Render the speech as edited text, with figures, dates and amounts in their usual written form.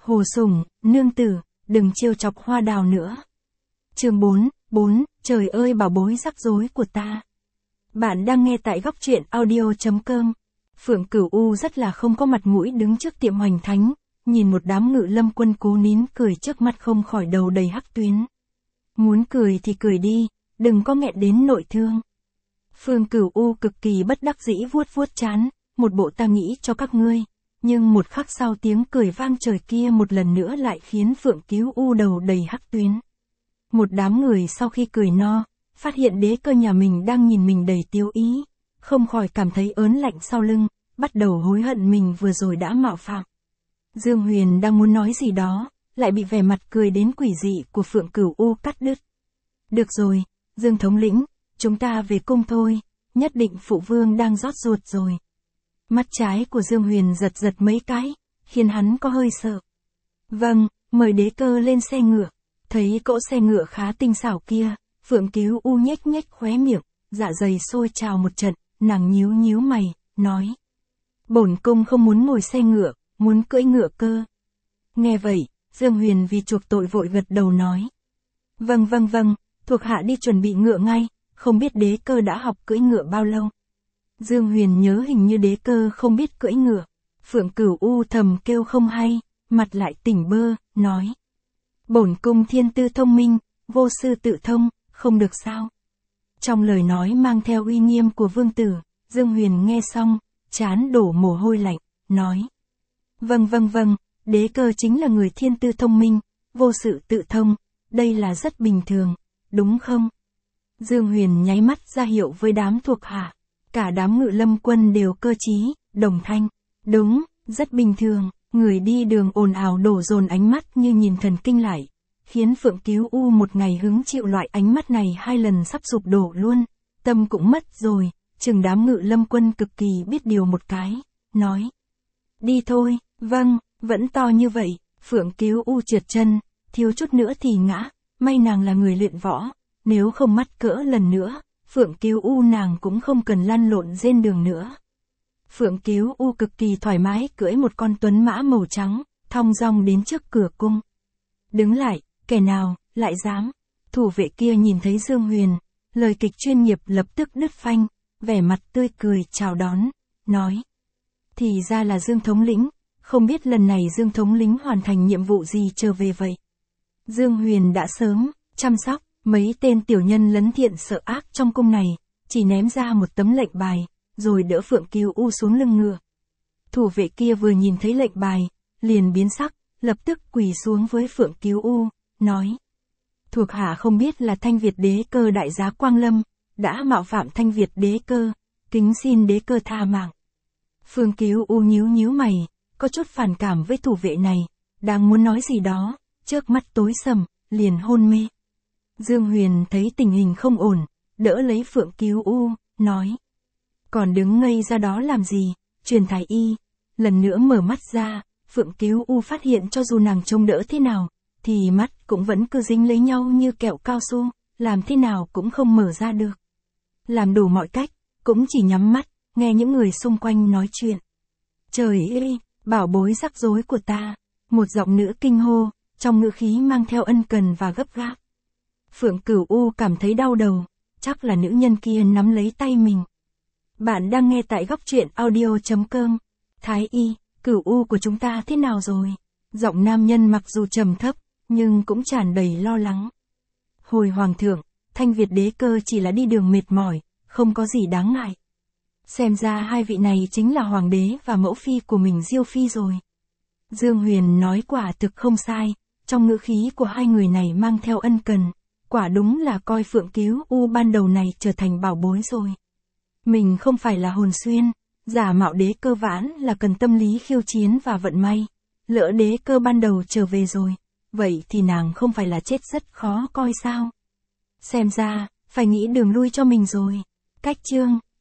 Hồ Sủng, nương tử, đừng trêu chọc hoa đào nữa. Chương 4, trời ơi bảo bối rắc rối của ta. Bạn đang nghe tại góc truyện audio.com. Phượng Cửu U rất là không có mặt mũi đứng trước tiệm Hoành Thánh, nhìn một đám ngự lâm quân cố nín cười trước mặt không khỏi đầu đầy hắc tuyến. Muốn cười thì cười đi, đừng có nghẹn đến nội thương. Phượng Cửu U cực kỳ bất đắc dĩ vuốt vuốt trán, một bộ ta nghĩ cho các ngươi. Nhưng một khắc sau tiếng cười vang trời kia một lần nữa lại khiến Phượng Cửu U đầu đầy hắc tuyến. Một đám người sau khi cười no, phát hiện đế cơ nhà mình đang nhìn mình đầy tiêu ý, không khỏi cảm thấy ớn lạnh sau lưng, bắt đầu hối hận mình vừa rồi đã mạo phạm. Dương Huyền đang muốn nói gì đó, lại bị vẻ mặt cười đến quỷ dị của Phượng Cửu U cắt đứt. Được rồi, Dương thống lĩnh, chúng ta về cung thôi, nhất định phụ vương đang rót ruột rồi. Mắt trái của Dương Huyền giật giật mấy cái, khiến hắn có hơi sợ. Vâng, mời đế cơ lên xe ngựa. Thấy cỗ xe ngựa khá tinh xảo kia, Phượng Cửu U nhếch nhếch khóe miệng, dạ dày sôi trào một trận, nàng nhíu nhíu mày, nói. Bổn cung không muốn ngồi xe ngựa, muốn cưỡi ngựa cơ. Nghe vậy, Dương Huyền vì chuộc tội vội gật đầu nói. Vâng, thuộc hạ đi chuẩn bị ngựa ngay, không biết đế cơ đã học cưỡi ngựa bao lâu. Dương Huyền nhớ hình như đế cơ không biết cưỡi ngựa. Phượng Cửu U thầm kêu không hay, mặt lại tỉnh bơ, nói. Bổn cung thiên tư thông minh, vô sư tự thông, không được sao. Trong lời nói mang theo uy nghiêm của vương tử, Dương Huyền nghe xong, trán đổ mồ hôi lạnh, nói. Vâng, đế cơ chính là người thiên tư thông minh, vô sự tự thông, đây là rất bình thường, đúng không? Dương Huyền nháy mắt ra hiệu với đám thuộc hạ, cả đám ngự lâm quân đều cơ trí, đồng thanh. Đúng, rất bình thường. Người đi đường ồn ào đổ dồn ánh mắt như nhìn thần kinh lại, khiến Phượng Cửu U một ngày hứng chịu loại ánh mắt này 2 lần sắp sụp đổ luôn, tâm cũng mất rồi, chừng đám ngự lâm quân cực kỳ biết điều một cái, nói. Đi thôi, vâng, vẫn to như vậy, Phượng Cửu U trượt chân, thiếu chút nữa thì ngã, may nàng là người luyện võ, nếu không mắc cỡ lần nữa, Phượng Cửu U nàng cũng không cần lăn lộn trên đường nữa. Phượng Cửu U cực kỳ thoải mái cưỡi một con tuấn mã màu trắng, thong dong đến trước cửa cung. Đứng lại, kẻ nào, lại dám. Thủ vệ kia nhìn thấy Dương Huyền, lời kịch chuyên nghiệp lập tức đứt phanh, vẻ mặt tươi cười chào đón, nói. Thì ra là Dương thống lĩnh, không biết lần này Dương thống lĩnh hoàn thành nhiệm vụ gì trở về vậy. Dương Huyền đã sớm chăm sóc mấy tên tiểu nhân lấn thiện sợ ác trong cung này, chỉ ném ra một tấm lệnh bài, rồi đỡ Phượng Cửu U xuống lưng ngựa. Thủ vệ kia vừa nhìn thấy lệnh bài, liền biến sắc, lập tức quỳ xuống với Phượng Cửu U, nói. Thuộc hạ không biết là Thanh Việt đế cơ đại giá Quang Lâm, đã mạo phạm Thanh Việt đế cơ, kính xin đế cơ tha mạng. Phượng Cửu U nhíu mày, có chút phản cảm với thủ vệ này, đang muốn nói gì đó, trước mắt tối sầm, liền hôn mê. Dương Huyền thấy tình hình không ổn, đỡ lấy Phượng Cửu U, nói. Còn đứng ngây ra đó làm gì, truyền thái y. Lần nữa mở mắt ra, Phượng Cửu U phát hiện cho dù nàng trông đỡ thế nào, thì mắt cũng vẫn cứ dính lấy nhau như kẹo cao su, làm thế nào cũng không mở ra được. Làm đủ mọi cách, cũng chỉ nhắm mắt, nghe những người xung quanh nói chuyện. Trời ơi, bảo bối rắc rối của ta, một giọng nữ kinh hô, trong ngữ khí mang theo ân cần và gấp gáp. Phượng Cửu U cảm thấy đau đầu, chắc là nữ nhân kia nắm lấy tay mình. Bạn đang nghe tại góc truyện audio.com. Thái y, Cửu U của chúng ta thế nào rồi? Giọng nam nhân mặc dù trầm thấp, nhưng cũng tràn đầy lo lắng. Hồi hoàng thượng, Thanh Việt đế cơ chỉ là đi đường mệt mỏi, không có gì đáng ngại. Xem ra hai vị này chính là hoàng đế và mẫu phi của mình Diêu phi rồi. Dương Huyền nói quả thực không sai, trong ngữ khí của hai người này mang theo ân cần, quả đúng là coi Phượng Cửu U ban đầu này trở thành bảo bối rồi. Mình không phải là hồn xuyên, giả mạo đế cơ vãn là cần tâm lý khiêu chiến và vận may. Lỡ đế cơ ban đầu trở về rồi, vậy thì nàng không phải là chết rất khó coi sao? Xem ra, phải nghĩ đường lui cho mình rồi. Cách chương